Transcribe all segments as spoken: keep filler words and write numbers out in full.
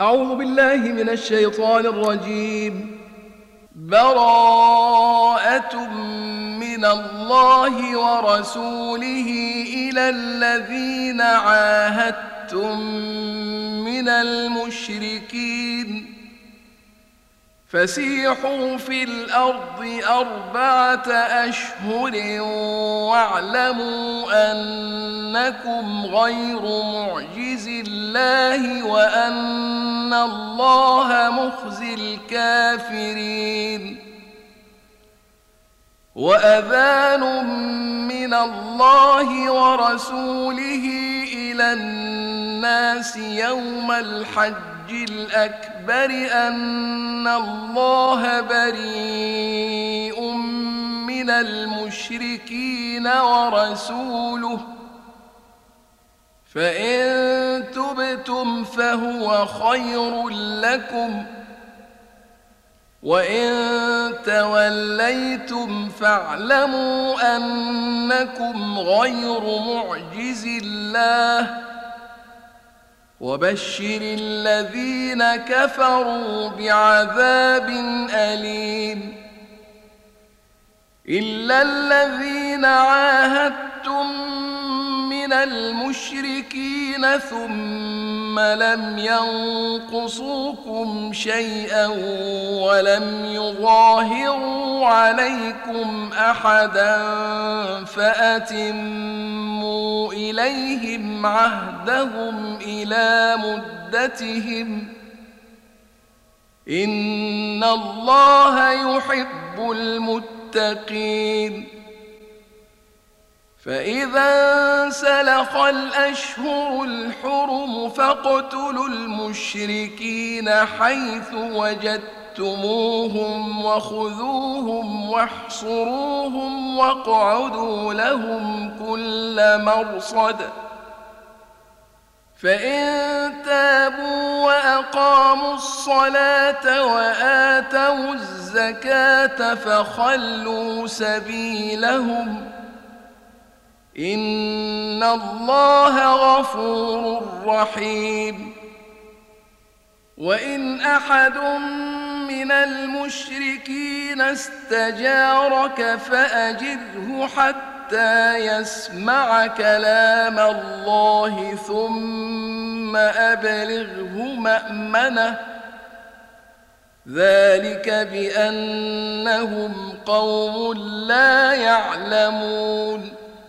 أعوذ بالله من الشيطان الرجيم. براءة من الله ورسوله إلى الذين عاهدتم من المشركين فسيحوا في الأرض أربعة أشهر واعلموا أنكم غير معجز الله وأن الله مخزي الكافرين. وأذان من الله ورسوله إلى الناس يوم الحج الأكبر أن الله بريء من المشركين ورسوله فإن تبتم فهو خير لكم وإن توليتم فاعلموا أنكم غير معجز الله وبشر الذين كفروا بعذاب أليم. إلا الذين عاهدتم من المشركين ثم لم ينقصوكم شيئا ولم يظاهروا عليكم أحدا فأتموا إليهم عهدهم إلى مدتهم إن الله يحب المتقين. فإذا انسلخ الأشهر الحرم فاقتلوا المشركين حيث وجدتموهم وخذوهم واحصروهم واقعدوا لهم كل مرصد فإن تابوا وأقاموا الصلاة وآتوا الزكاة فخلوا سبيلهم إن الله غفور رحيم. وإن أحد من المشركين استجارك فأجره حتى يسمع كلام الله ثم أبلغه مأمنه ذلك بأنهم قوم لا يعلمون.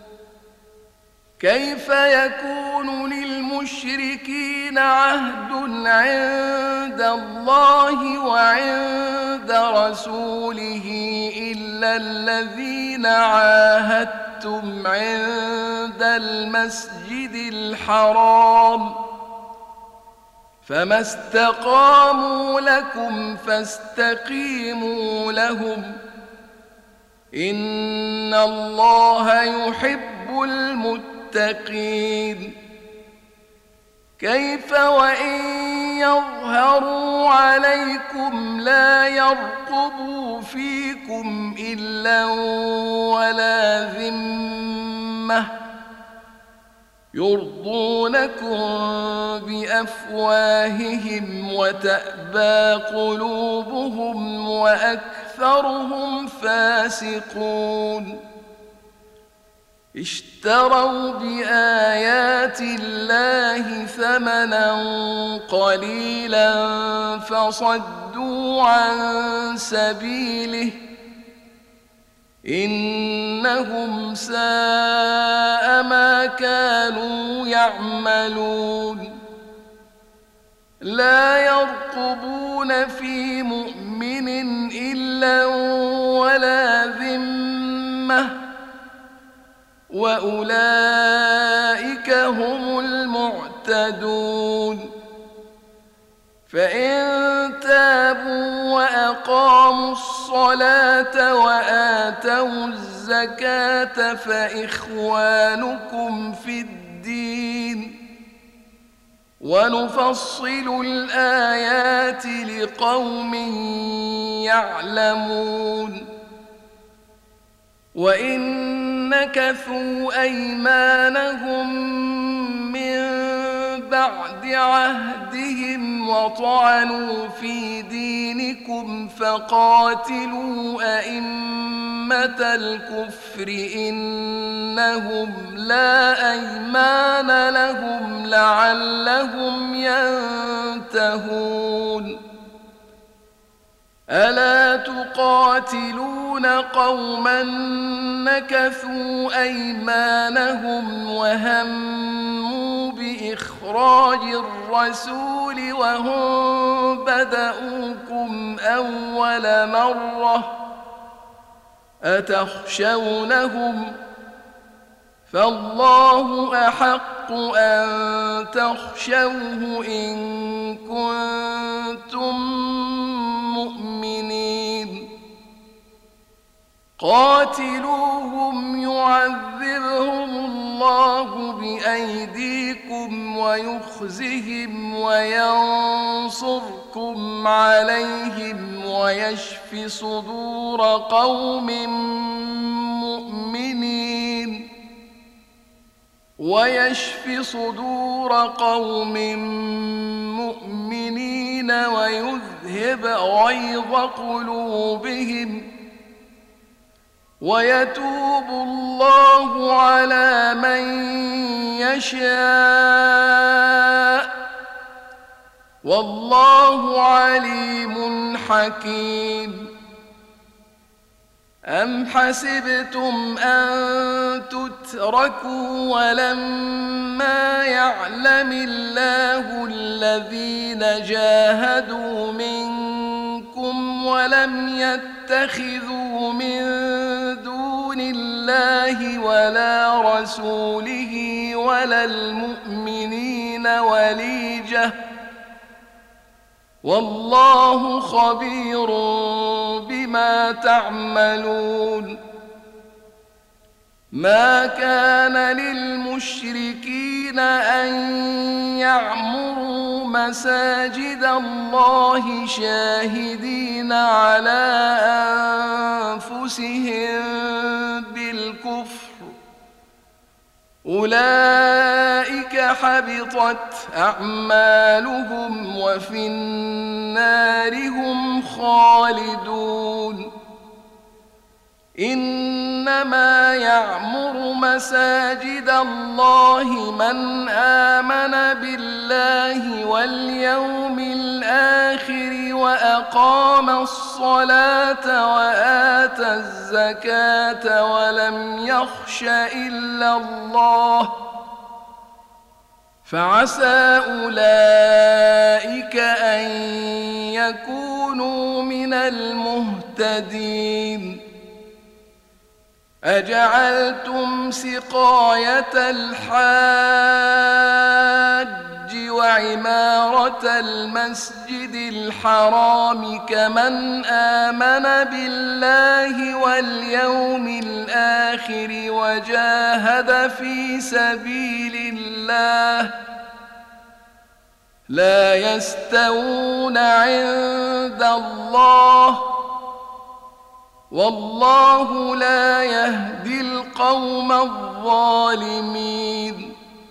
كيف يكون للمشركين عهد عند الله وعند رسوله إلا الذين عاهدتم عند المسجد الحرام فما استقاموا لكم فاستقيموا لهم إن الله يحب المتقين. كيف وإن يظهروا عليكم لا يرقبوا فيكم إلا ولا ذمة يرضونكم بأفواههم وتأبى قلوبهم وأكثرهم فاسقون. اشتروا بآيات الله ثمنا قليلا فصدوا عن سبيله إنهم ساء ما كانوا يعملون. لا يرقبون في مؤمن إلا ولا ذمة وأولئك هم المعتدون. فإن تابوا وأقاموا الصلاة وآتوا الزكاة فإخوانكم في الدين ونفصل الآيات لقوم يعلمون. وإن نكثوا أيمانهم من بعد عهدهم وطعنوا في دينكم فقاتلوا أئمة الكفر إنهم لا أيمان لهم لعلهم ينتهون ألا تقاتلون قوما نكثوا أيمانهم وهموا بإخراج الرسول وهم بدؤوكم أول مرة أتخشونهم فالله أحق أن تخشوه إن كنتم مؤمنين قاتلوهم يعذبهم الله بأيديكم ويخزهم وينصركم عليهم ويشف صدور قوم مؤمنين ويشف صدور قوم مؤمنين ويذهب غيظ قلوبهم ويتوب الله على من يشاء والله عليم حكيم أم حسبتم أن تتركوا ولما يعلم الله الذين جاهدوا منكم ولم يتخذوا من دون الله ولا رسوله ولا المؤمنين وليجة والله خبير بما تعملون ما كان للمشركين أن يعمروا مساجد الله شاهدين على أنفسهم بالكفر أولئك حبطت أعمالهم وفي النار هم خالدون إنما يعمر مساجد الله من آمن بالله واليوم الآخر وأقام الصلاة وآتى الزكاة ولم يخش إلا الله فعسى أولئك أن يكونوا من المهتدين أجعلتم سقاية الحاج وعمارة المسجد الحرام كمن آمن بالله واليوم الآخر وجاهد في سبيل الله لا يستوون عند الله والله لا يهدي القوم الظالمين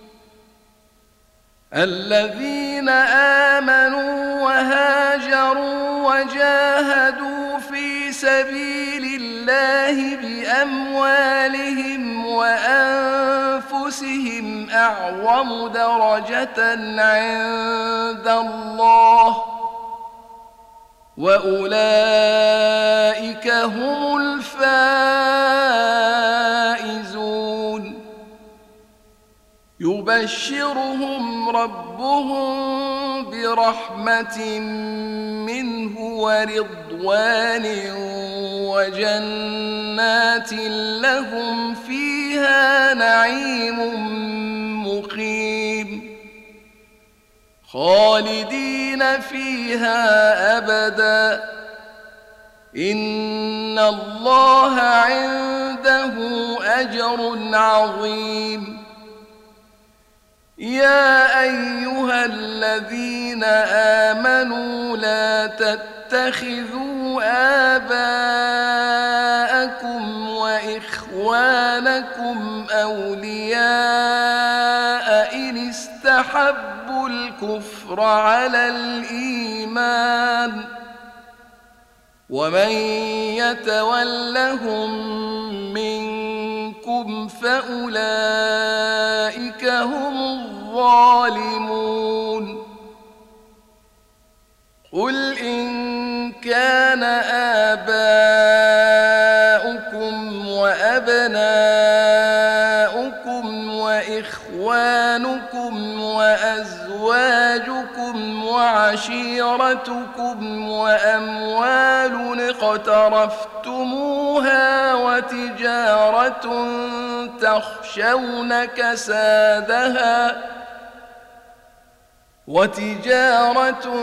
الذين آمنوا وهاجروا وجاهدوا في سبيل الله بأموالهم وأنفسهم أعظم درجة عند الله وأولئك هم الفائزون يبشرهم ربهم برحمة منه ورضوان وجنات لهم فيها نعيم مقيم خالدين فيها أبدا إن الله عنده أجر عظيم يا أيها الذين آمنوا لا تتخذوا آباءكم وإخوانكم أولياء إن استحبوا الكفر على الإيمان ومن يتولهم منكم فأولئك هم الظالمون قل إن كان آباؤكم وأبناؤكم وإخوانكم وأزواجكم وعشيرتكم وأموال اقترفتموها وتجارة تخشون كسادها وتجارة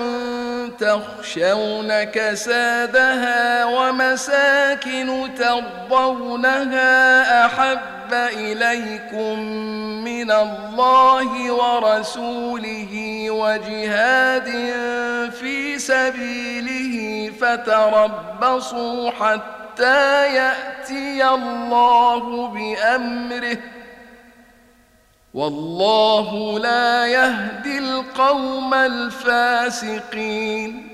تخشون كسادها ومساكن ترضونها أحب إليكم من الله ورسوله وجهاد في سبيله فتربصوا حتى يأتي الله بأمره والله لا يهدي القوم الفاسقين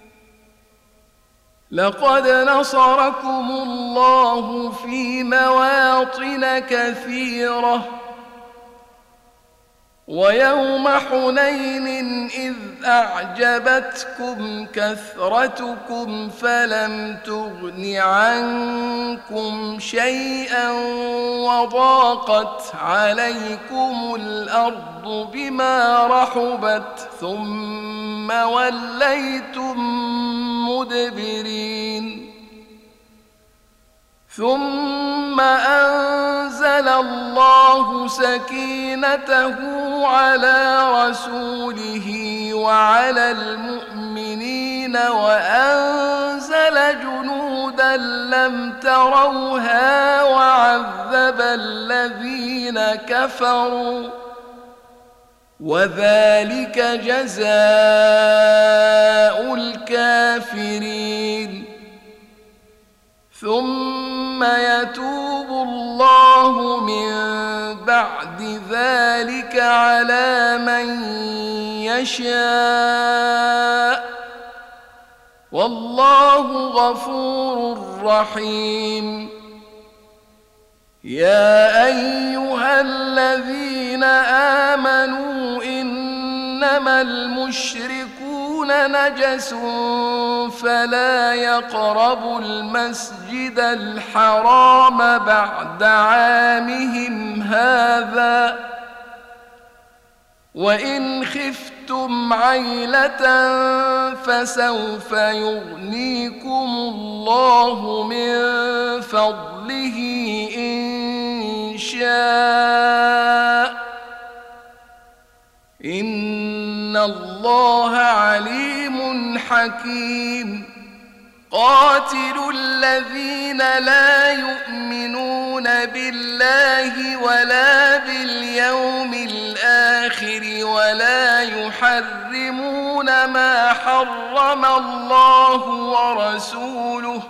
لقد نصركم الله في مواطن كثيرة ويوم حنين إذ أعجبتكم كثرتكم فلم تغن عنكم شيئا وضاقت عليكم الأرض بما رحبت ثم وليتم مدبرين ثم أنزل الله سكينته على رسوله وعلى المؤمنين وأنزل جنودا لم تروها وعذب الذين كفروا وذلك جزاء الكافرين ثم يتوب الله من بعد ذلك على من يشاء والله غفور رحيم يا أيها الذين آمنوا إنما المشركون نجس فلا يقربوا المسجد الحرام بعد عامهم هذا وإن خفتم عيلة فسوف يغنيكم الله من فضله إن شاء إن الله عليم حكيم قاتلوا الذين لا يؤمنون بالله ولا باليوم الآخر ولا يحرمون ما حرم الله ورسوله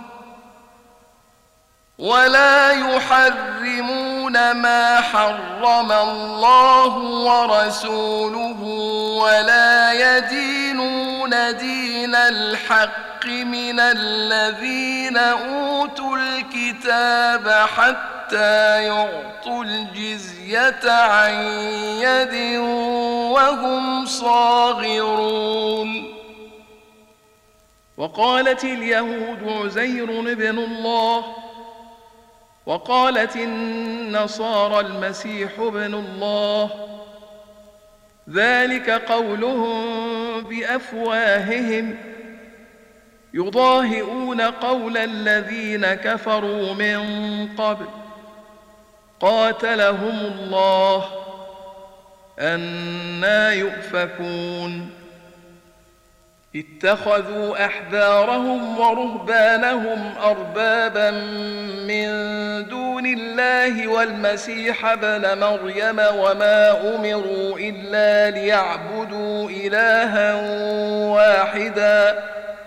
ولا يحرمون ما حرم الله ورسوله ولا يدينون دين الحق من الذين أوتوا الكتاب حتى يعطوا الجزية عن يد وهم صاغرون وقالت اليهود عزير ابن الله وقالت النصارى المسيح ابن الله ذلك قولهم بأفواههم يضاهئون قول الذين كفروا من قبل قاتلهم الله أنى يؤفكون اتخذوا أحبارهم ورهبانهم أربابا من دون الله والمسيح ابن مريم وما أمروا إلا ليعبدوا إلها واحدا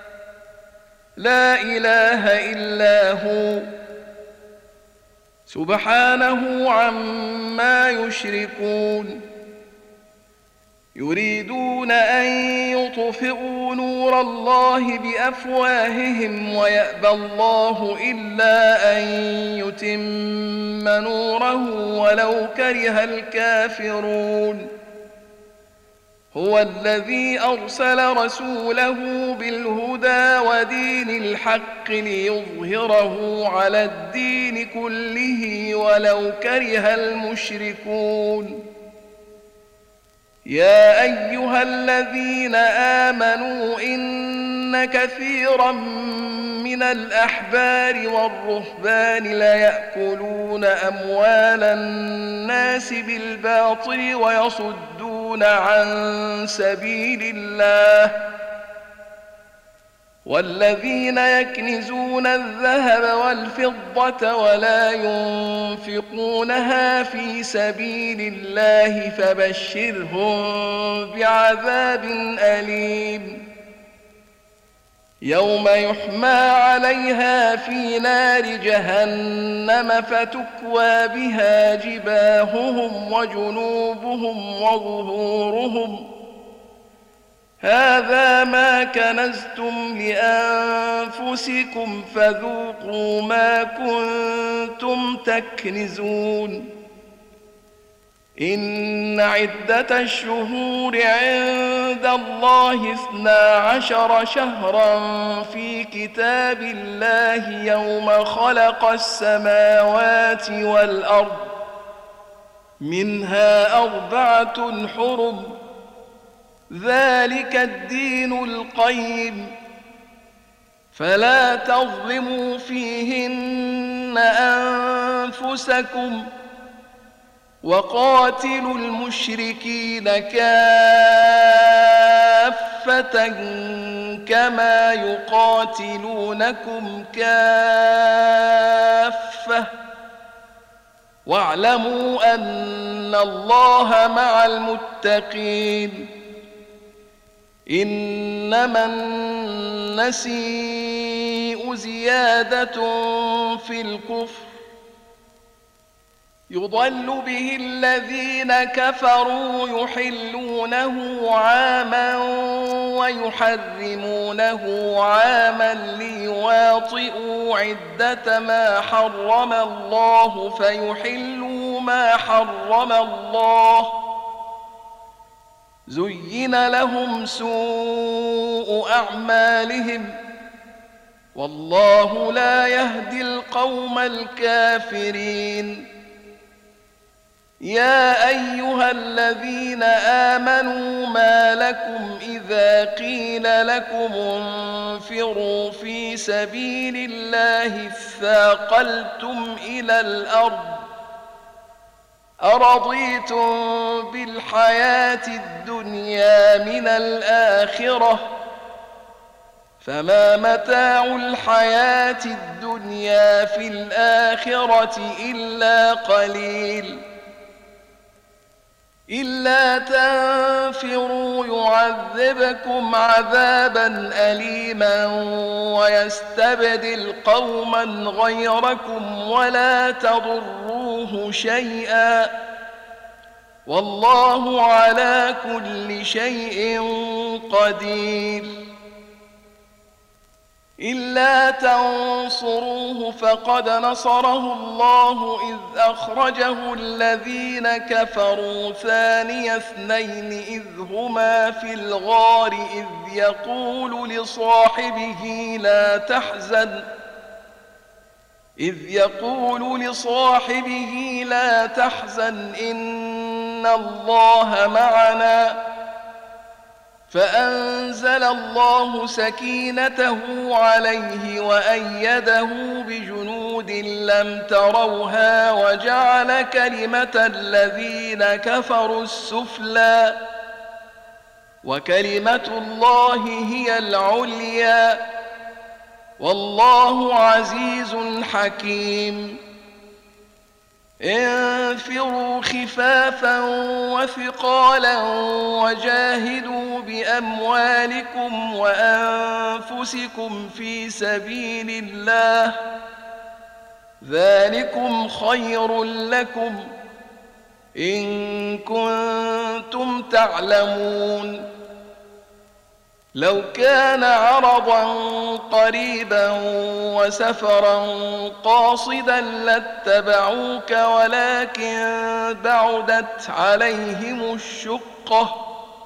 لا إله إلا هو سبحانه. سبحانه عما يشركون. يريدون أن يطفئوا نور الله بأفواههم ويأبى الله إلا أن يتم نوره ولو كره الكافرون هو الذي أرسل رسوله بالهدى ودين الحق ليظهره على الدين كله ولو كره المشركون يا أيها الذين آمنوا إن كثيرا من الأحبار والرهبان ليأكلون أموال الناس بالباطل ويصدون عن سبيل الله والذين يكنزون الذهب والفضة ولا ينفقونها في سبيل الله فبشرهم بعذاب أليم يوم يحمى عليها في نار جهنم فتكوى بها جباههم وجنوبهم وظهورهم هذا ما كنزتم لأنفسكم فذوقوا ما كنتم تكنزون إن عدة الشهور عند الله اثنا عشر شهرا في كتاب الله يوم خلق السماوات والأرض منها أربعة حرم ذلك الدين القيم فلا تظلموا فيهن أنفسكم وقاتلوا المشركين كافة كما يقاتلونكم كافة واعلموا أن الله مع المتقين إنما النسيء زيادة في الكفر يضل به الذين كفروا يحلونه عاما ويحرمونه عاما ليواطئوا عدة ما حرم الله فيحلوا ما حرم الله زين لهم سوء أعمالهم والله لا يهدي القوم الكافرين يا أيها الذين آمنوا ما لكم إذا قيل لكم انفروا في سبيل الله اثاقلتم إلى الأرض أرضيتم بالحياة الدنيا من الآخرة فما متاع الحياة الدنيا في الآخرة إلا قليل إلا تنفروا يعذبكم عذابا أليما ويستبدل قوما غيركم ولا تضروه شيئا والله على كل شيء قدير إلا تنصروه فقد نصره الله إذ أخرجه الذين كفروا ثاني اثنين إذ هما في الغار إذ يقول لصاحبه لا تحزن إذ يقول لصاحبه لا تحزن إن الله معنا فأنزل الله سكينته عليه وأيده بجنود لم تروها وجعل كلمة الذين كفروا السفلى وكلمة الله هي العليا والله عزيز حكيم انفروا خفافا وثقالا وجاهدوا بأموالكم وأنفسكم في سبيل الله ذلكم خير لكم إن كنتم تعلمون. لو كان عرضا قريبا وسفرا قاصدا لاتبعوك ولكن بعدت عليهم الشقة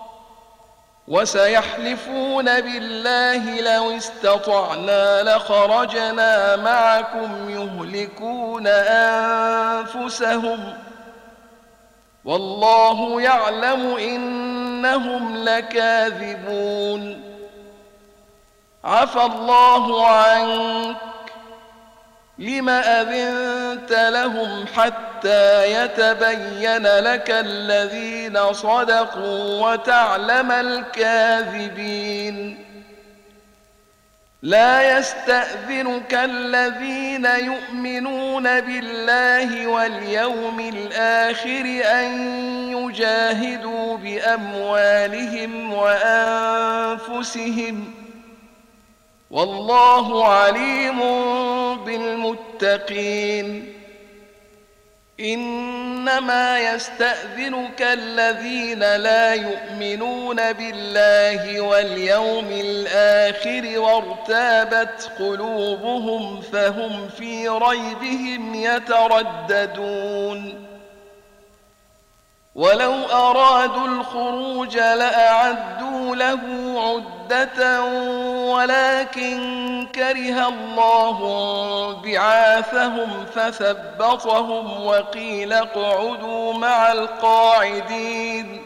وسيحلفون بالله لو استطعنا لخرجنا معكم يهلكون أنفسهم والله يعلم إنهم لكاذبون. عفى الله عنك لم أذنت لهم حتى يتبين لك الذين صدقوا وتعلم الكاذبين. لا يستأذنك الذين يؤمنون بالله واليوم الآخر أن يجاهدوا بأموالهم وأنفسهم والله عليم بالمتقين. إنما يستأذنك الذين لا يؤمنون بالله واليوم الآخر وارتابت قلوبهم فهم في ريبهم يترددون. ولو أرادوا الخروج لأعدوا له عدة ولكن كره الله بعاثهم فثبطهم وقيل اقعدوا مع القاعدين.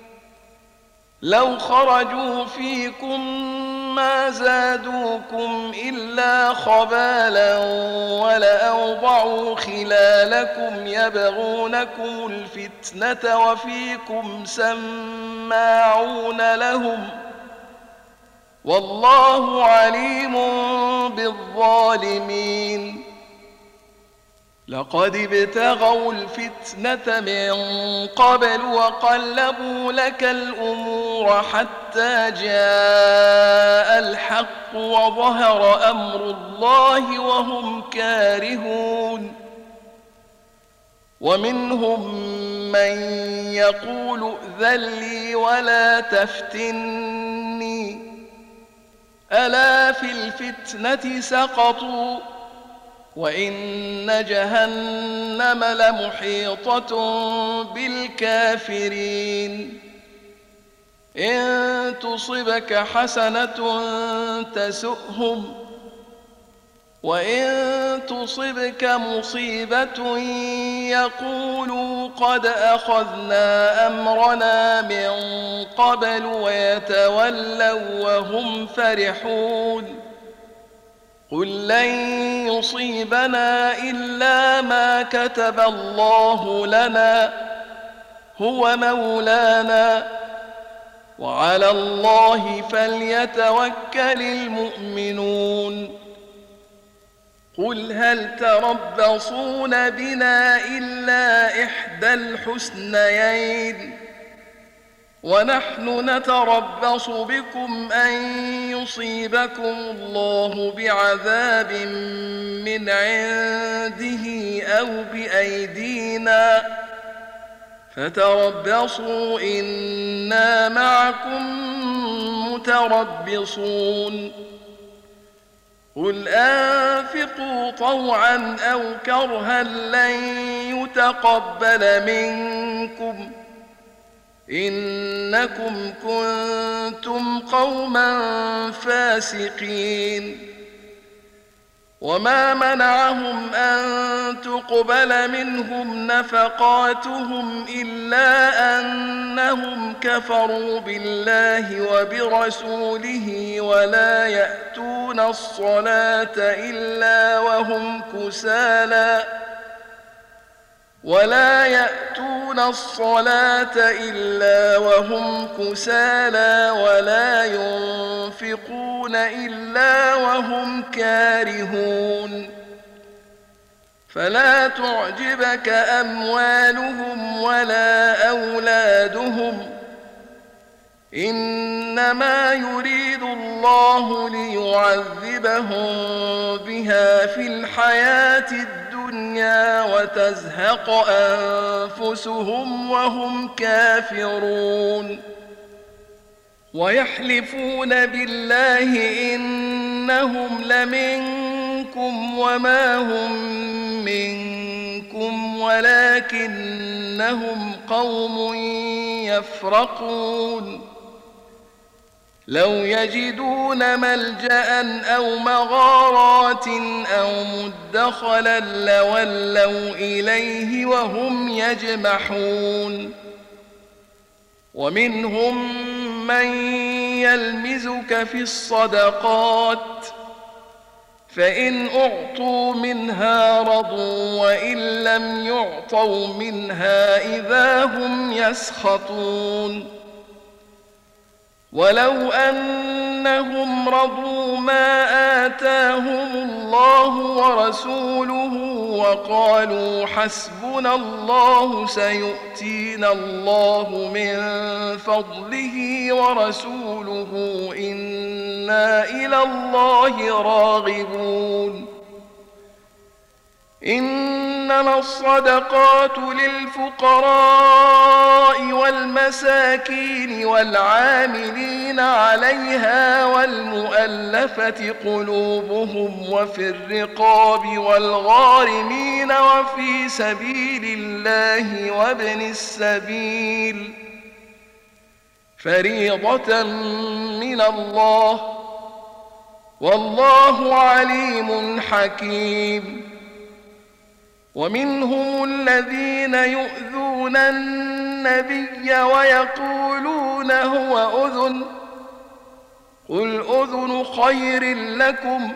لو خرجوا فيكم ما زادوكم إلا خبالا ولأوضعوا خلالكم يبغونكم الفتنة وفيكم سماعون لهم والله عليم بالظالمين. لقد ابتغوا الفتنة من قبل وقلبوا لك الأمور حتى جاء الحق وظهر أمر الله وهم كارهون. ومنهم من يقول ائذن لي ولا تفتني ألا في الفتنة سقطوا وإن جهنم لمحيطة بالكافرين. إن تصبك حسنة تسؤهم وإن تصبك مصيبة يقولوا قد أخذنا أمرنا من قبل ويتولوا وهم فرحون. قل لن يصيبنا إلا ما كتب الله لنا هو مولانا وعلى الله فليتوكل المؤمنون. قل هل تربصون بنا إلا إحدى الحسنيين ونحن نتربص بكم أن يصيبكم الله بعذاب من عنده أو بأيدينا فتربصوا إنا معكم متربصون. قل أنفقوا طوعا أو كرها لن يتقبل منكم إنكم كنتم قوما فاسقين. وما منعهم أن تقبل منهم نفقاتهم إلا أنهم كفروا بالله وبرسوله ولا يأتون الصلاة إلا وهم كسالى ولا يأتون الصلاة إلا وهم كسالى ولا ينفقون إلا وهم كارهون. فلا تعجبك أموالهم ولا أولادهم إنما يريد الله ليعذبهم بها في الحياة الدنيا الدنيا وتزهق أنفسهم وهم كافرون ويحلفون بالله إنهم لمنكم وما هم منكم ولكنهم قوم يفرقون لو يجدون ملجأ أو مغارات أو مدخلا لولوا إليه وهم يجمحون ومنهم من يلمزك في الصدقات فإن أعطوا منها رضوا وإن لم يعطوا منها إذا هم يسخطون ولو أنهم رضوا ما آتاهم الله ورسوله وقالوا حسبنا الله سيؤتينا الله من فضله ورسوله إنا إلى الله راغبون إنما الصدقات للفقراء والمساكين والعاملين عليها والمؤلفة قلوبهم وفي الرقاب والغارمين وفي سبيل الله وابن السبيل فريضة من الله والله عليم حكيم ومنهم الذين يؤذون النبي ويقولون هو أذن قل أذن خير لكم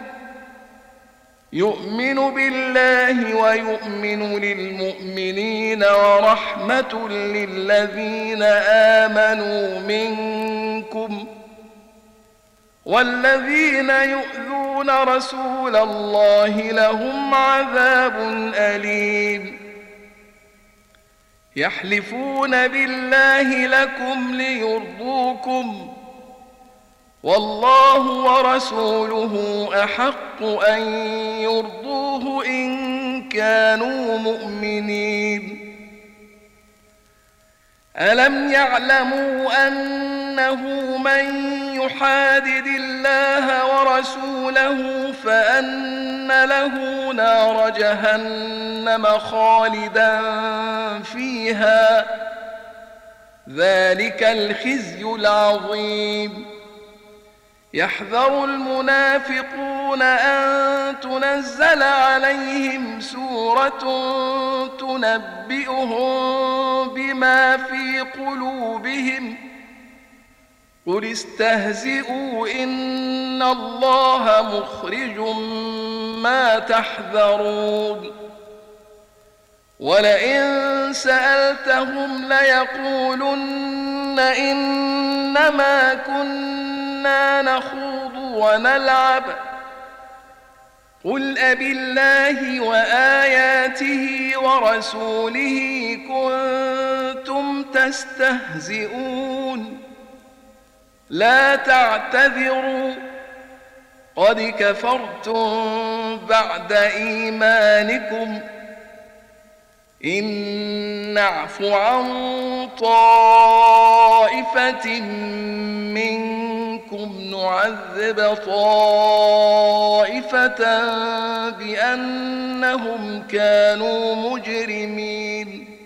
يؤمن بالله ويؤمن للمؤمنين ورحمة للذين آمنوا منكم والذين يؤذون رسول الله لهم عذاب أليم يحلفون بالله لكم ليرضوكم والله ورسوله أحق أن يرضوه إن كانوا مؤمنين ألم يعلموا أنه من يحادد الله ورسوله فأن له نار جهنم خالدا فيها ذلك الخزي العظيم يحذر المنافقون أن تنزل عليهم سورة تنبئهم بما في قلوبهم قل استهزئوا إن الله مخرج ما تحذرون ولئن سألتهم ليقولن إنما كنا نخوض ونلعب قل أبالله وآياته ورسوله كنتم تستهزئون لا تعتذروا قد كفرتم بعد إيمانكم إن نعف عن طائفة منكم نعذب طائفة بأنهم كانوا مجرمين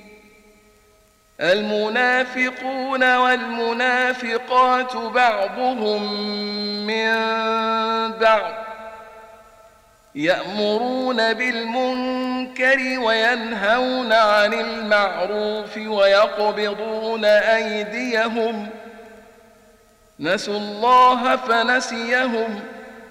المنافقون والمنافقات بعضهم من بعض يأمرون بالمنكر وينهون عن المعروف ويقبضون أيديهم نسوا الله فنسيهم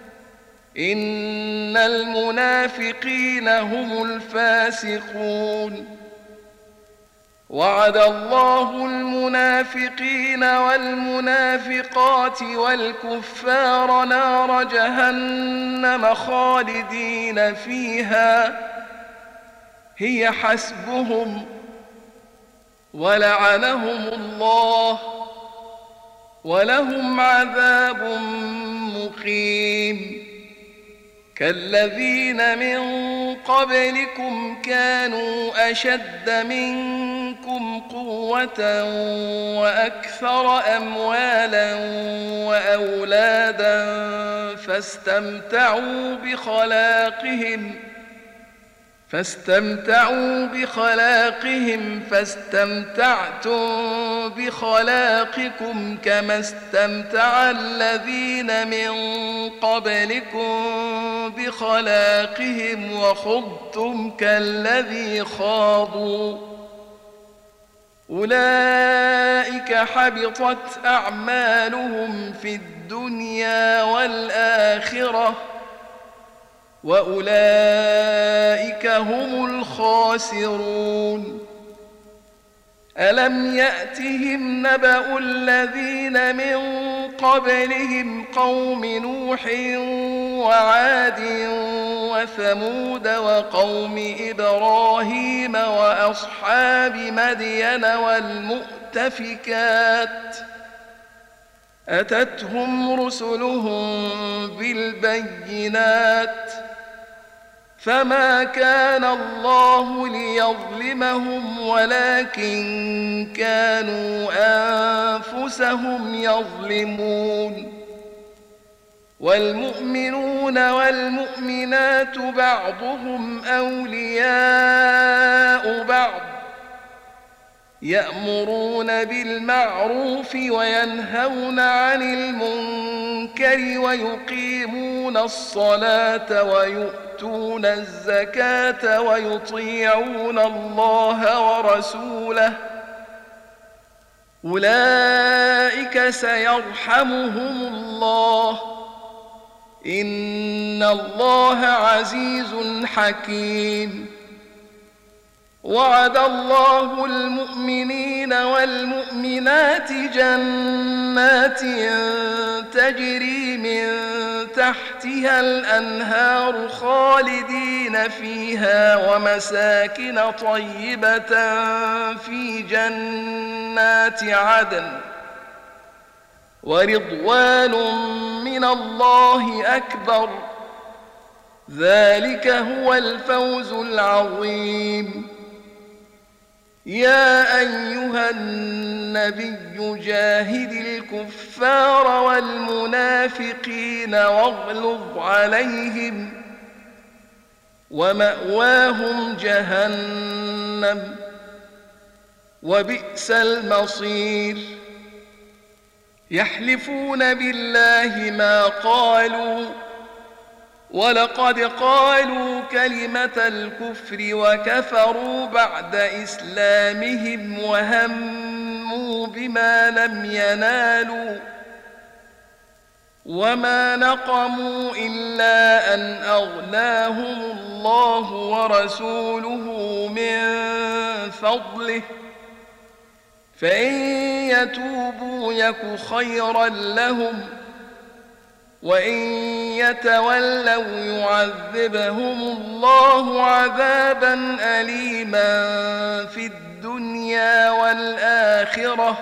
إن المنافقين هم الفاسقون وعد الله المنافقين والمنافقات والكفار نار جهنم خالدين فيها هي حسبهم ولعنهم الله ولهم عذاب مقيم كالذين من قبلكم كانوا أشد منكم قوة وأكثر أموالا وأولادا فاستمتعوا بخلاقهم فاستمتعوا بخلاقهم فاستمتعتم بخلاقكم كما استمتع الذين من قبلكم بخلاقهم وخضتم كالذي خاضوا أولئك حبطت أعمالهم في الدنيا والآخرة وأولئك هم الخاسرون ألم يأتهم نبأ الذين من قبلهم قوم نوح وعاد وثمود وقوم إبراهيم وأصحاب مدين والمؤتفكات أتتهم رسلهم بالبينات فما كان الله ليظلمهم ولكن كانوا أنفسهم يظلمون والمؤمنون والمؤمنات بعضهم أولياء بعض يأمرون بالمعروف وينهون عن المنكر ويقيمون الصلاة ويؤتون الزكاة ويطيعون الله ورسوله أولئك سيرحمهم الله إن الله عزيز حكيم وعد الله المؤمنين والمؤمنات جنات تجري من تحتها الأنهار خالدين فيها ومساكن طيبة في جنات عدن ورضوان من الله أكبر ذلك هو الفوز العظيم يا أيها النبي جاهد الكفار والمنافقين واغلظ عليهم ومأواهم جهنم وبئس المصير يحلفون بالله ما قالوا ولقد قالوا كلمة الكفر وكفروا بعد إسلامهم وهموا بما لم ينالوا وما نقموا إلا أن أغناهم الله ورسوله من فضله فإن يتوبوا يك خيرا لهم وإن يتولوا يعذبهم الله عذابا أليما في الدنيا والآخرة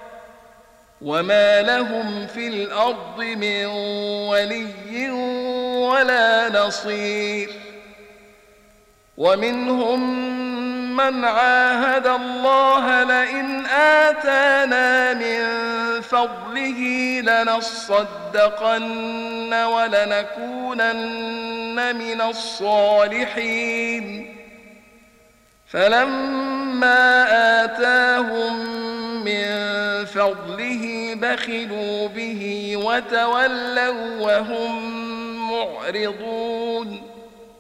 وما لهم في الأرض من ولي ولا نصير ومنهم من عاهد الله لئن آتانا من فضله لنصدقن ولنكونن من الصالحين فلما آتاهم من فضله بخلوا به وتولوا وهم معرضون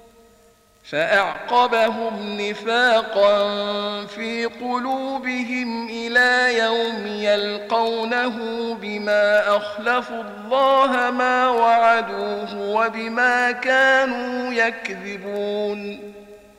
فأعقبهم نفاقا في قلوبهم إلى يوم يلقونه بما أخلفوا الله ما وعدوه وبما كانوا يكذبون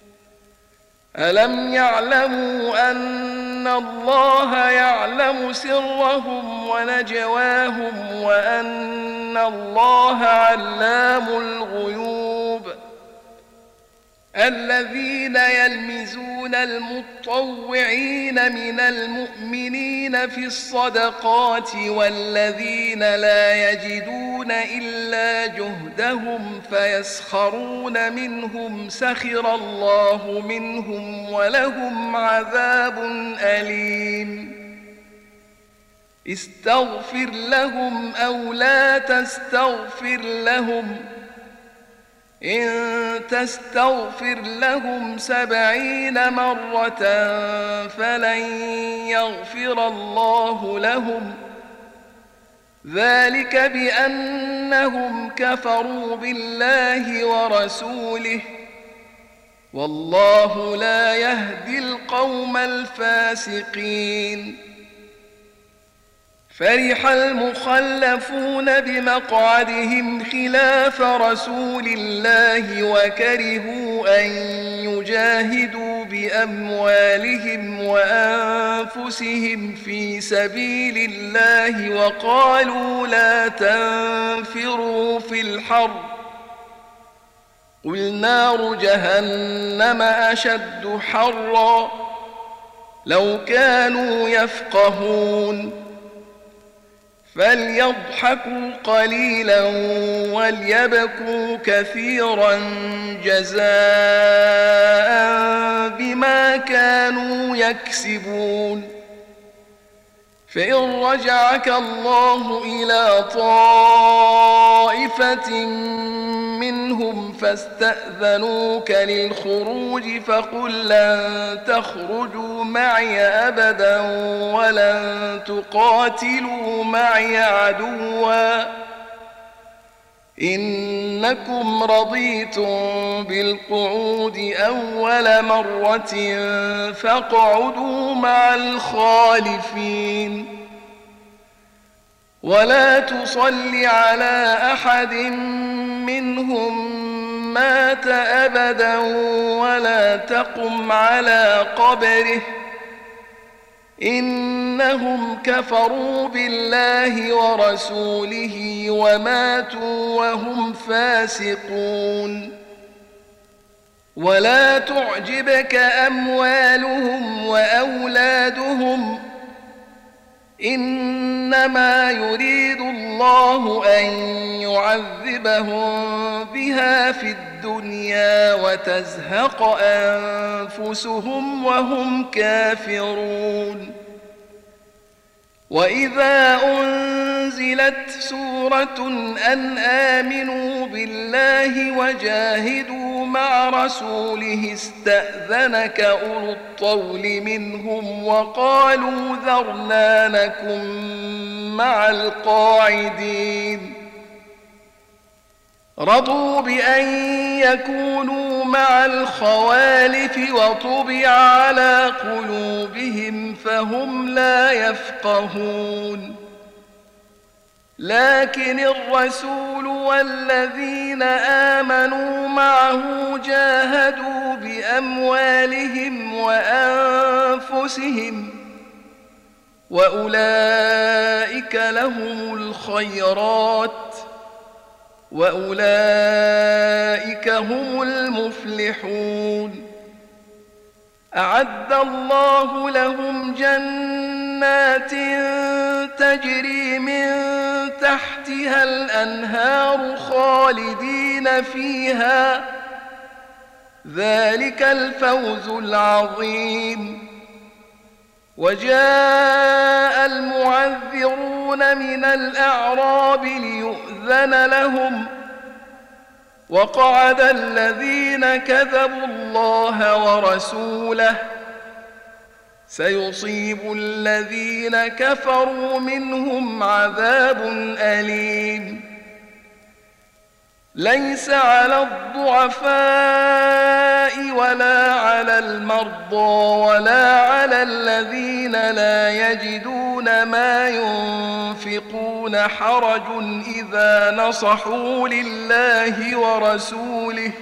ألم يعلموا أن الله يعلم سرهم ونجواهم وأن الله علام الغيوب الذين يلمزون المطوعين من المؤمنين في الصدقات والذين لا يجدون إلا جهدهم فيسخرون منهم سخر الله منهم ولهم عذاب أليم استغفر لهم أو لا تستغفر لهم إن تستغفر لهم سبعين مرة فلن يغفر الله لهم ذلك بأنهم كفروا بالله ورسوله والله لا يهدي القوم الفاسقين فرح المخلفون بمقعدهم خلاف رسول الله وكرهوا أن يجاهدوا بأموالهم وأنفسهم في سبيل الله وقالوا لا تنفروا في الحر قل نار جهنم أشد حرا لو كانوا يفقهون فليضحكوا قليلا وليبكوا كثيرا جزاء بما كانوا يكسبون فإن رجعك الله إلى طائفة منهم فاستأذنوك للخروج فقل لن تخرجوا معي أبدا ولن تقاتلوا معي عدوا إنكم رضيتم بالقعود أول مرة فاقعدوا مع الخالفين ولا تصل على أحد منهم مات أبدا ولا تقم على قبره إنهم كفروا بالله ورسوله وماتوا وهم فاسقون ولا تعجبك أموالهم وأولادهم إنما يريد الله أن يعذبهم بها في الدنيا وتزهق أنفسهم وهم كافرون وإذا أنزلت سورة أن آمنوا بالله وجاهدوا مع رسوله استأذنك أولو الطول منهم وقالوا ذرنا نكن مع القاعدين رضوا بأن يكونوا مع الخوالف وطبع على قلوبهم فهم لا يفقهون لكن الرسول والذين آمنوا معه جاهدوا بأموالهم وأنفسهم وأولئك لهم الخيرات وأولئك هم المفلحون أعد الله لهم جنات تجري من تحتها الأنهار خالدين فيها ذلك الفوز العظيم وجاء المعذرون من الأعراب ليؤذن لهم وقعد الذين كذبوا الله ورسوله سيصيب الذين كفروا منهم عذاب أليم ليس على الضعفاء ولا على المرضى ولا على الذين لا يجدون ما ينفقون حرج إذا نصحوا لله ورسوله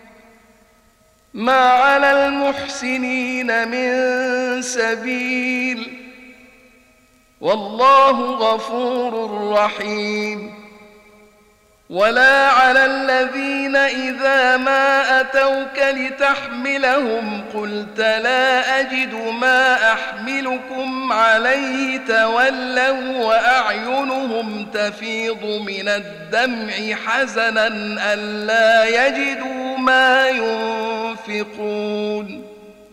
ما على المحسنين من سبيل والله غفور رحيم ولا على الذين إذا ما أتوك لتحملهم قلت لا أجد ما أحملكم عليه تولوا وأعينهم تفيض من الدمع حزنا ألا يجدوا ما ينفقون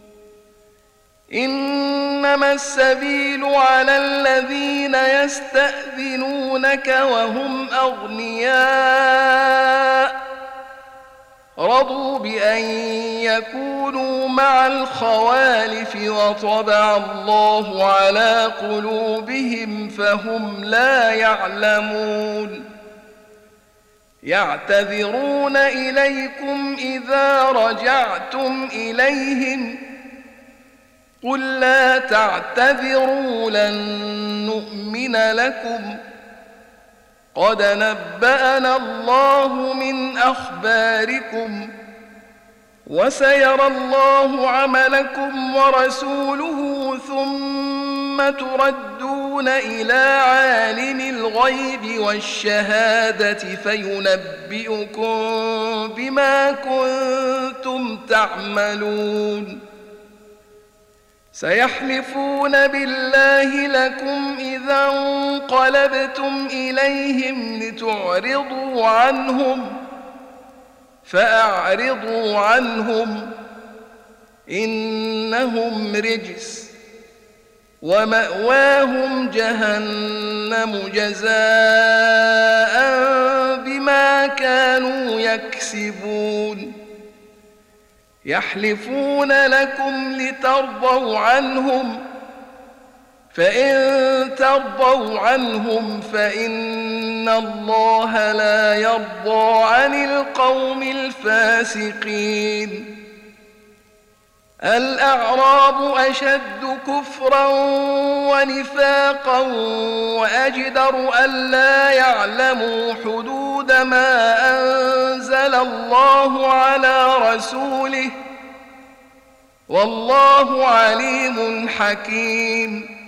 إنما السبيل على الذين يستأذنونك وهم أغنياء رضوا بأن يكونوا مع الخوالف وطبع الله على قلوبهم فهم لا يعلمون يعتذرون إليكم إذا رجعتم إليهم قل لا تعتذروا لن نؤمن لكم قد نبأنا الله من أخباركم وسيرى الله عملكم ورسوله ثم تردون إلى عالم الغيب والشهادة فينبئكم بما كنتم تعملون سيحلفون بالله لكم إذا انقلبتم إليهم لتعرضوا عنهم فأعرضوا عنهم إنهم رجس ومأواهم جهنم جزاء بما كانوا يكسبون يحلفون لكم لترضوا عنهم فإن ترضوا عنهم فإن الله لا يرضى عن القوم الفاسقين الأعراب أشد كفرا ونفاقا وأجدر ألا يعلموا حدود ما أنزل الله على رسوله والله عليم حكيم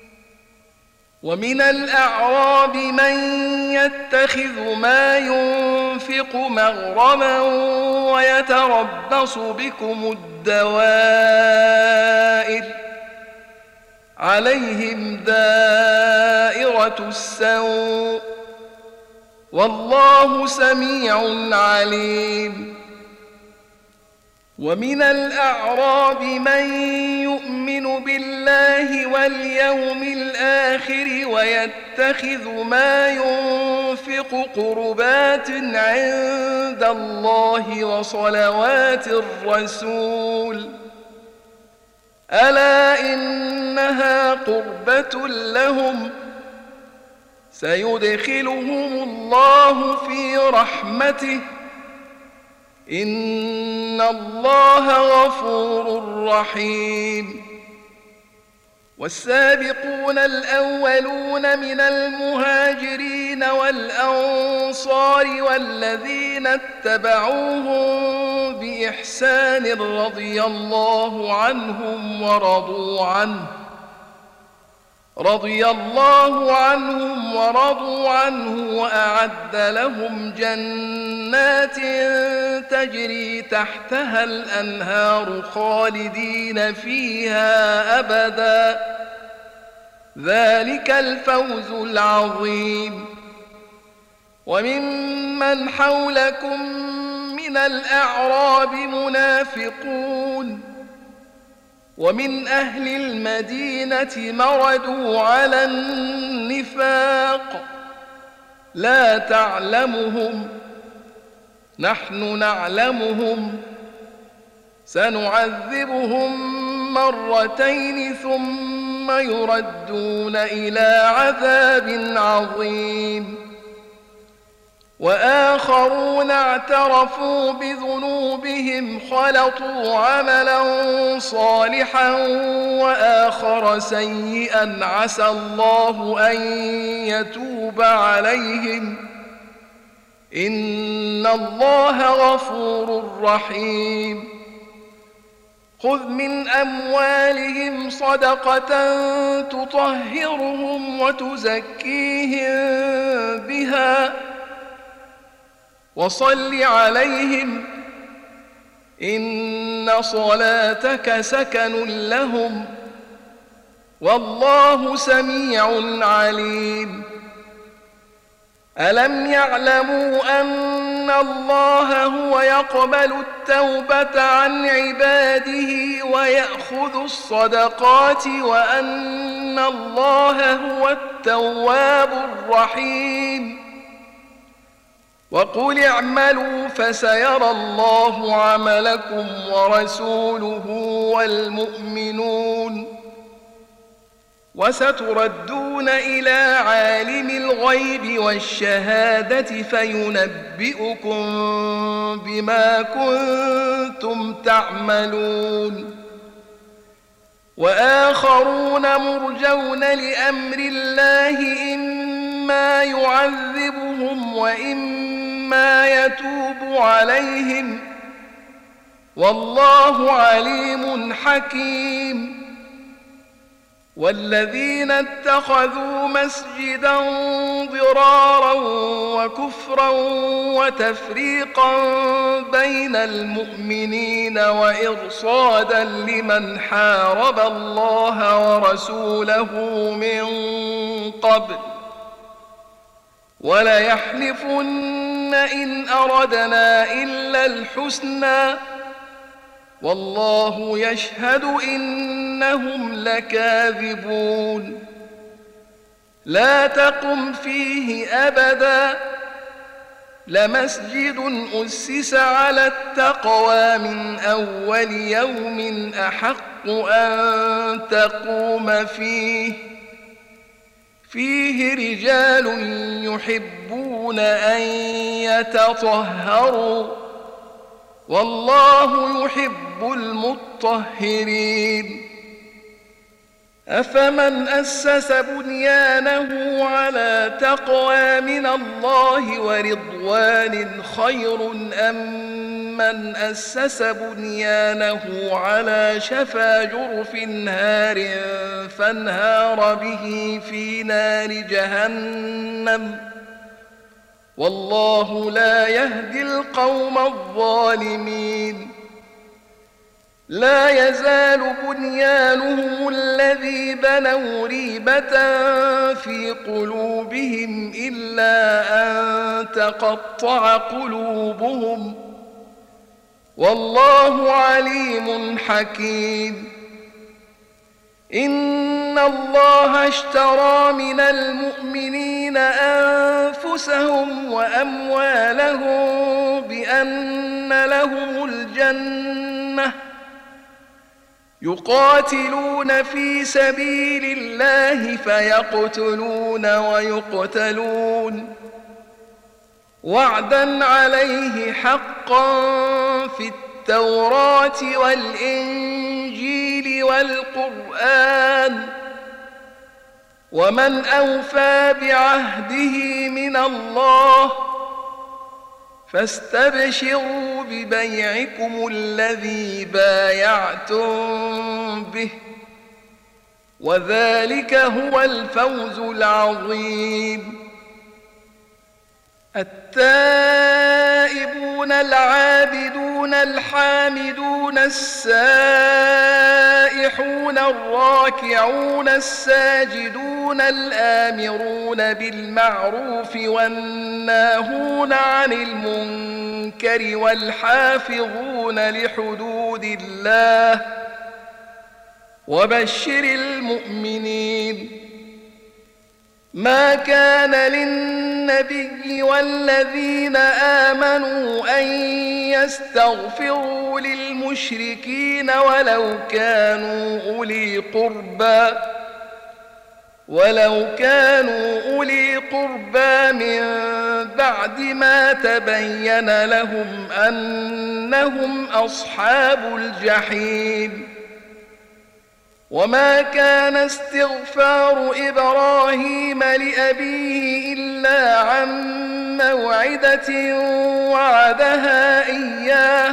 ومن الأعراب من يتخذ ما ينفق مغرما ويتربص بكم الدوائر عليهم دائرة السوء والله سميع عليم ومن الأعراب من يؤمن بالله واليوم الآخر ويتخذ ما ينفق قربات عند الله وصلوات الرسول ألا إنها قربة لهم سيدخلهم الله في رحمته إن الله غفور رحيم والسابقون الأولون من المهاجرين والأنصار والذين اتبعوهم بإحسان رضي الله عنهم ورضوا عنه رضي الله عنهم ورضوا عنه وأعد لهم جنات تجري تحتها الأنهار خالدين فيها أبدا ذلك الفوز العظيم وممن حولكم من الأعراب منافقون ومن أهل المدينة مردوا على النفاق لا تعلمهم نحن نعلمهم سنعذبهم مرتين ثم يردون إلى عذاب عظيم وآخرون اعترفوا بذنوبهم خلطوا عملا صالحا وآخر سيئا عسى الله أن يتوب عليهم إن الله غفور رحيم خذ من أموالهم صدقة تطهرهم وتزكيهم بها وصل عليهم إن صلاتك سكن لهم والله سميع عليم. ألم يعلموا أن الله هو يقبل التوبة عن عباده ويأخذ الصدقات وأن الله هو التواب الرحيم؟ وقل اعملوا فسيرى الله عملكم ورسوله والمؤمنون وستردون إلى عالم الغيب والشهادة فينبئكم بما كنتم تعملون. وآخرون مرجون لأمر الله إما يعذبهم وإما يتوب عليهم والله عليم حكيم. والذين اتخذوا مسجدا ضرارا وكفرا وتفريقا بين المؤمنين وإرصادا لمن حارب الله ورسوله من قبل وليحلفن إن أردنا إلا الحسنى والله يشهد إنهم لكاذبون. لا تقم فيه أبدا لمسجد أسس على التقوى من أول يوم أحق أن تقوم فيه فيه رجال يحبون أن يتطهروا والله يحب المطهرين. أفمن أسس بنيانه على تقوى من الله ورضوان خير أم من أسس بنيانه على شفا جرف هار فانهار به في نار جهنم والله لا يهدي القوم الظالمين. لا يزال بنيانهم الذي بنوا ريبة في قلوبهم إلا أن تقطع قلوبهم والله عليم حكيم. إن الله اشترى من المؤمنين أنفسهم وأموالهم بأن لهم الجنة يقاتلون في سبيل الله فيقتلون ويقتلون وعدا عليه حقا في التوراة والإنجيل والقرآن ومن أوفى بعهده من الله فاستبشروا ببيعكم الذي بايعتم به وذلك هو الفوز العظيم. التائبون العابدون الحامدون السائحون الراكعون الساجدون الآمرون بالمعروف والناهون عن المنكر والحافظون لحدود الله وبشر المؤمنين. ما كان للنبي والذين آمنوا أن يستغفروا للمشركين ولو كانوا أولي قربى ولو كانوا أولي قربى من بعد ما تبين لهم أنهم أصحاب الجحيم. وما كان استغفار إبراهيم لأبيه إلا عن موعدة وعدها إياه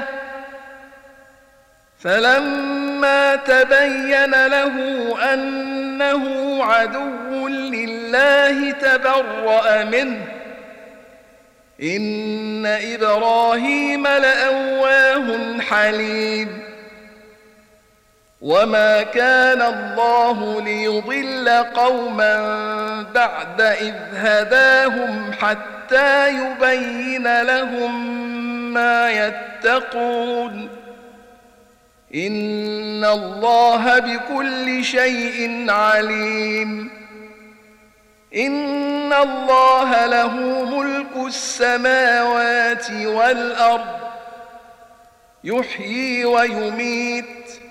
فلما تبين له أنه عدو لله تبرأ منه إن إبراهيم لأواه حليم وما كان الله ليضل قوما بعد إذ هداهم حتى يبين لهم ما يتقون إن الله بكل شيء عليم إن الله له ملك السماوات والأرض يحيي ويميت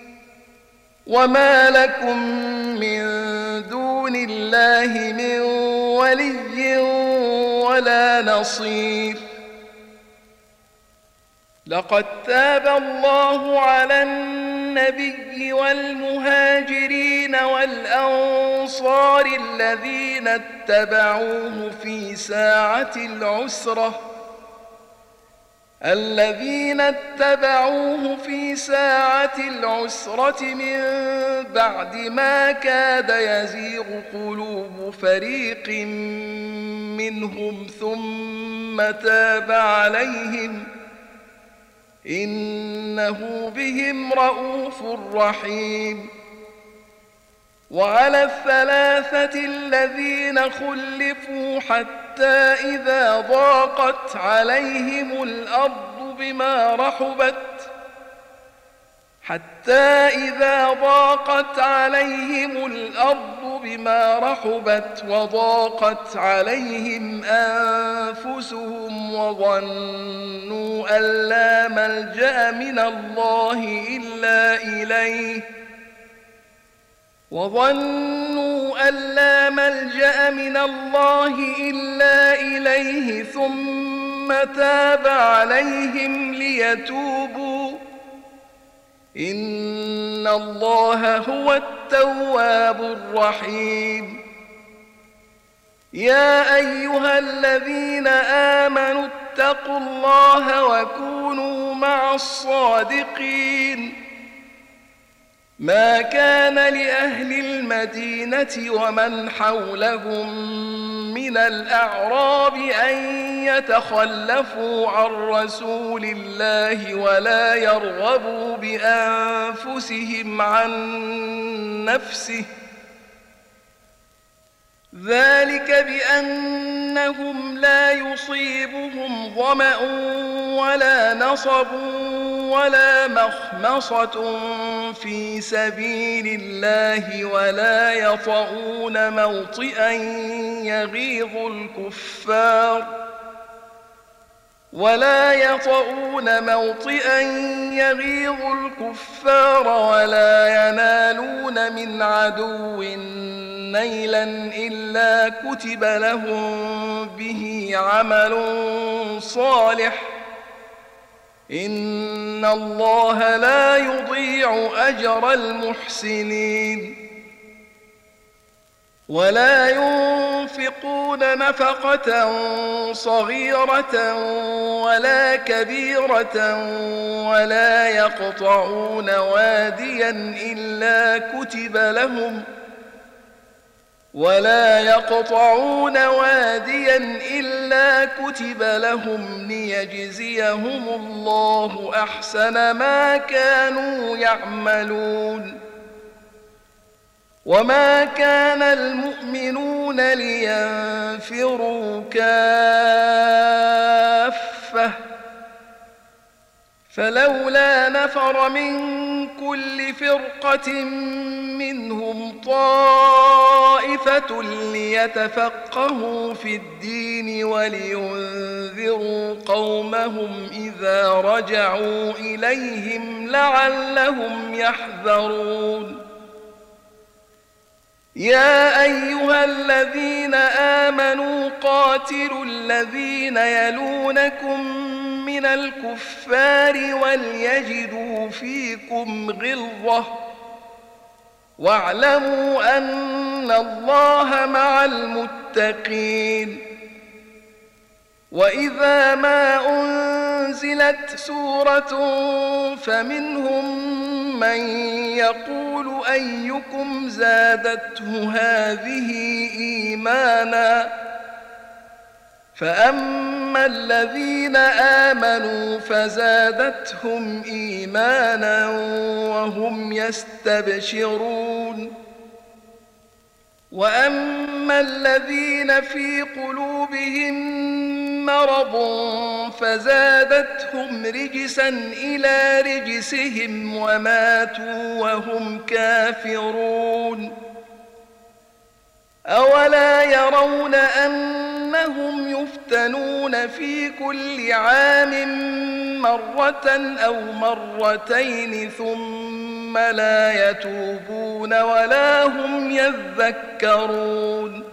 وما لكم من دون الله من ولي ولا نصير لقد تاب الله على النبي والمهاجرين والأنصار الذين اتبعوه في ساعة العسرة الذين اتبعوه في ساعة العسرة من بعد ما كاد يزيغ قلوب فريق منهم ثم تاب عليهم إنه بهم رءوف رحيم وعلى الثلاثة الذين خلفوا حتى إذا ضاقت عليهم الأرض بما رحبت حتى إذا ضاقت عليهم الأرض بما رحبت وضاقت عليهم أنفسهم وظنوا أن لا ملجأ من الله إلا إليه وظنوا أن لا ملجأ من الله إلا إليه ثم تاب عليهم ليتوبوا إن الله هو التواب الرحيم يا أيها الذين آمنوا اتقوا الله وكونوا مع الصادقين ما كان لأهل المدينة ومن حولهم من الأعراب أن يتخلفوا عن رسول الله ولا يرغبوا بأنفسهم عن نفسه ذلك بأنهم لا يصيبهم ظمأ ولا نصب ولا مخمصة في سبيل الله ولا يطؤون موطئا يغيظ الكفار ولا يطؤون موطئا يغيظ الكفار ولا ينالون من عدو نيلا إلا كتب لهم به عمل صالح إن الله لا يضيع أجر المحسنين ولا ينفقون نفقة صغيرة ولا كبيرة ولا يقطعون واديا إلا كتب لهم ولا يقطعون واديا إلا كتب لهم ليجزيهم الله أحسن ما كانوا يعملون وما كان المؤمنون لينفروا كافة فلولا نفر من كل فرقة منهم طائفة ليتفقهوا في الدين ولينذروا قومهم إذا رجعوا إليهم لعلهم يحذرون يا أيها الذين آمنوا قاتلوا الذين يلونكم من الكفار وليجدوا فيكم غلظة واعلموا أن الله مع المتقين وإذا ما أنزلت سورة فمنهم من يقول أيكم زادته هذه إيمانا فأما الذين آمنوا فزادتهم إيمانا وهم يستبشرون وأما الذين في قلوبهم مرض فزادتهم رجسا إلى رجسهم وماتوا وهم كافرون أولا يرون أنهم يفتنون في كل عام مرة أو مرتين ثم لا يتوبون ولا هم يذكرون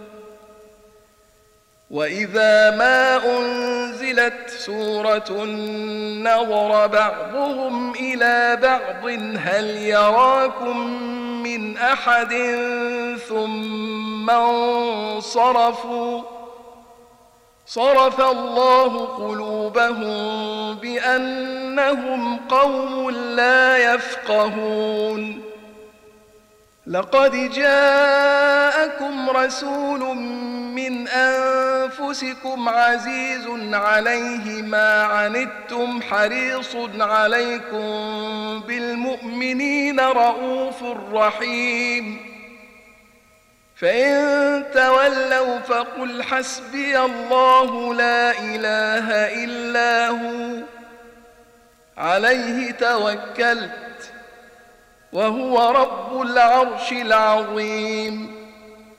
وإذا ما أنزلت سورة نظر بعضهم إلى بعض هل يراكم من أحد ثم انصرفوا صرف الله قلوبهم بأنهم قوم لا يفقهون لقد جاءكم رسول من أنفسكم عزيز عليه ما عنتم حريص عليكم بالمؤمنين رؤوف رحيم فإن تولوا فقل حسبي الله لا إله إلا هو عليه توكلت وهو رب العرش العظيم